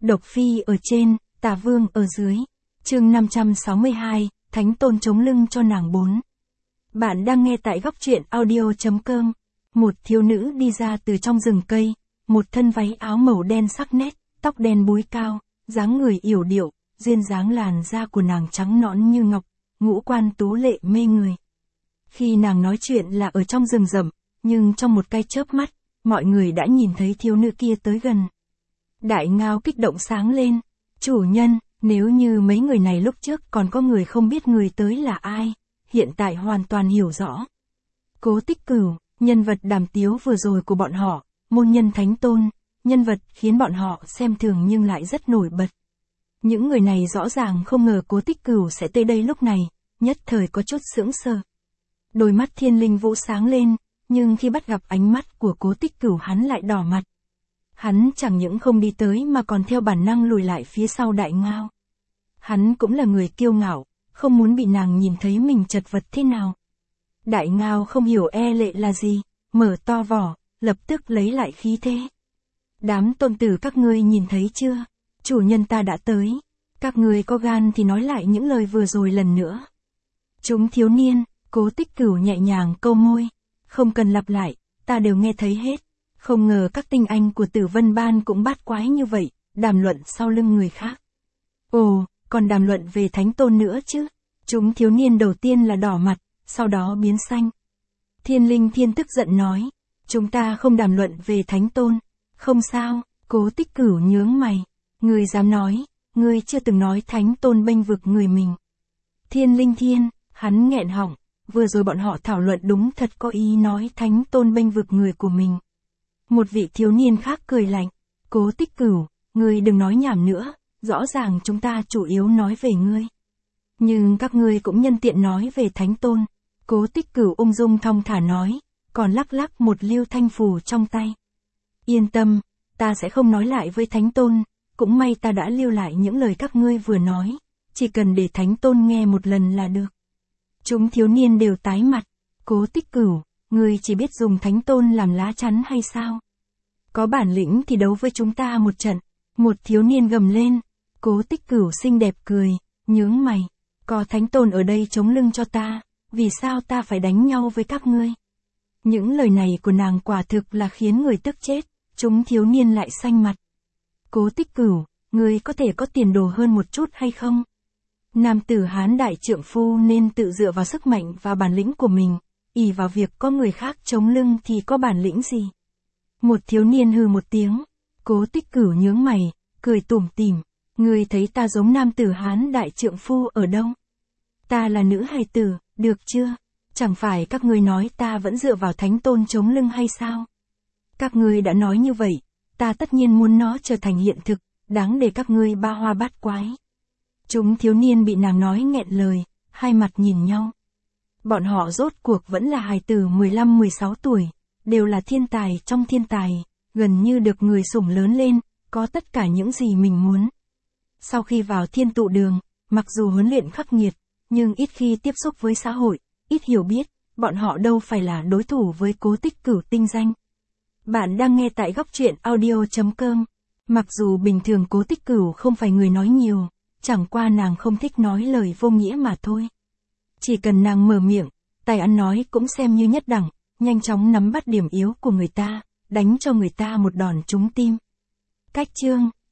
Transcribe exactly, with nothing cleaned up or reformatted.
Độc Phi ở trên, Tà Vương ở dưới. Chương năm trăm sáu mươi hai, Thánh Tôn chống lưng cho nàng bốn. Bạn đang nghe tại góc truyện audio chấm com. Một thiếu nữ đi ra từ trong rừng cây, một thân váy áo màu đen sắc nét, tóc đen búi cao, dáng người yểu điệu, duyên dáng làn da của nàng trắng nõn như ngọc, ngũ quan tú lệ mê người. Khi nàng nói chuyện là ở trong rừng rậm, nhưng trong một cái chớp mắt, mọi người đã nhìn thấy thiếu nữ kia tới gần. Đại Ngao kích động sáng lên, chủ nhân, nếu như mấy người này lúc trước còn có người không biết người tới là ai, hiện tại hoàn toàn hiểu rõ. Cố Tích Cửu, nhân vật đàm tiếu vừa rồi của bọn họ, môn nhân Thánh Tôn, nhân vật khiến bọn họ xem thường nhưng lại rất nổi bật. Những người này rõ ràng không ngờ Cố Tích Cửu sẽ tới đây lúc này, nhất thời có chút sững sờ. Đôi mắt Thiên Linh Vũ sáng lên, nhưng khi bắt gặp ánh mắt của Cố Tích Cửu hắn lại đỏ mặt. Hắn chẳng những không đi tới mà còn theo bản năng lùi lại phía sau Đại Ngao. Hắn cũng là người kiêu ngạo, không muốn bị nàng nhìn thấy mình chật vật thế nào. Đại Ngao không hiểu e lệ là gì, mở to vỏ, lập tức lấy lại khí thế. Đám tôn tử các ngươi nhìn thấy chưa? Chủ nhân ta đã tới. Các ngươi có gan thì nói lại những lời vừa rồi lần nữa. Chúng thiếu niên, Cố Tích Cửu nhẹ nhàng câu môi. Không cần lặp lại, ta đều nghe thấy hết. Không ngờ các tinh anh của Tử Vân Ban cũng bát quái như vậy, đàm luận sau lưng người khác. Ồ, còn đàm luận về Thánh Tôn nữa chứ? Chúng thiếu niên đầu tiên là đỏ mặt, sau đó biến xanh. Thiên Linh Thiên tức giận nói, chúng ta không đàm luận về Thánh Tôn. Không sao, Cố Tích Cửu nhướng mày. Ngươi dám nói, ngươi chưa từng nói Thánh Tôn bênh vực người mình. Thiên Linh Thiên, hắn nghẹn họng, vừa rồi bọn họ thảo luận đúng thật có ý nói Thánh Tôn bênh vực người của mình. Một vị thiếu niên khác cười lạnh, Cố Tích Cửu, ngươi đừng nói nhảm nữa, rõ ràng chúng ta chủ yếu nói về ngươi. Nhưng các ngươi cũng nhân tiện nói về Thánh Tôn. Cố Tích Cửu ung dung thong thả nói, còn lắc lắc một lưu thanh phù trong tay. Yên tâm, ta sẽ không nói lại với Thánh Tôn, cũng may ta đã lưu lại những lời các ngươi vừa nói, chỉ cần để Thánh Tôn nghe một lần là được. Chúng thiếu niên đều tái mặt, Cố Tích Cửu, ngươi chỉ biết dùng Thánh Tôn làm lá chắn hay sao? Có bản lĩnh thì đấu với chúng ta một trận. Một thiếu niên gầm lên. Cố Tích Cửu xinh đẹp cười, nhướng mày. Có Thánh Tôn ở đây chống lưng cho ta, vì sao ta phải đánh nhau với các ngươi? Những lời này của nàng quả thực là khiến người tức chết, chúng thiếu niên lại xanh mặt. Cố Tích Cửu, ngươi có thể có tiền đồ hơn một chút hay không? Nam tử Hán đại trượng phu nên tự dựa vào sức mạnh và bản lĩnh của mình, ỷ vào việc có người khác chống lưng thì có bản lĩnh gì? Một thiếu niên hừ một tiếng, Cố Tích Cửu nhướng mày, cười tủm tỉm, ngươi thấy ta giống nam tử Hán đại trượng phu ở đâu? Ta là nữ hài tử, được chưa? Chẳng phải các ngươi nói ta vẫn dựa vào Thánh Tôn chống lưng hay sao? Các ngươi đã nói như vậy, ta tất nhiên muốn nó trở thành hiện thực, đáng để các ngươi ba hoa bát quái. Chúng thiếu niên bị nàng nói nghẹn lời, hai mặt nhìn nhau. Bọn họ rốt cuộc vẫn là hài tử mười lăm mười sáu tuổi, đều là thiên tài trong thiên tài, gần như được người sủng lớn lên, có tất cả những gì mình muốn. Sau khi vào Thiên Tụ Đường, mặc dù huấn luyện khắc nghiệt, nhưng ít khi tiếp xúc với xã hội, ít hiểu biết, bọn họ đâu phải là đối thủ với Cố Tích Cửu tinh danh. Bạn đang nghe tại góc truyện audio chấm com. Mặc dù bình thường Cố Tích Cửu không phải người nói nhiều, chẳng qua nàng không thích nói lời vô nghĩa mà thôi. Chỉ cần nàng mở miệng, tài ăn nói cũng xem như nhất đẳng, nhanh chóng nắm bắt điểm yếu của người ta, đánh cho người ta một đòn trúng tim. Cách chương,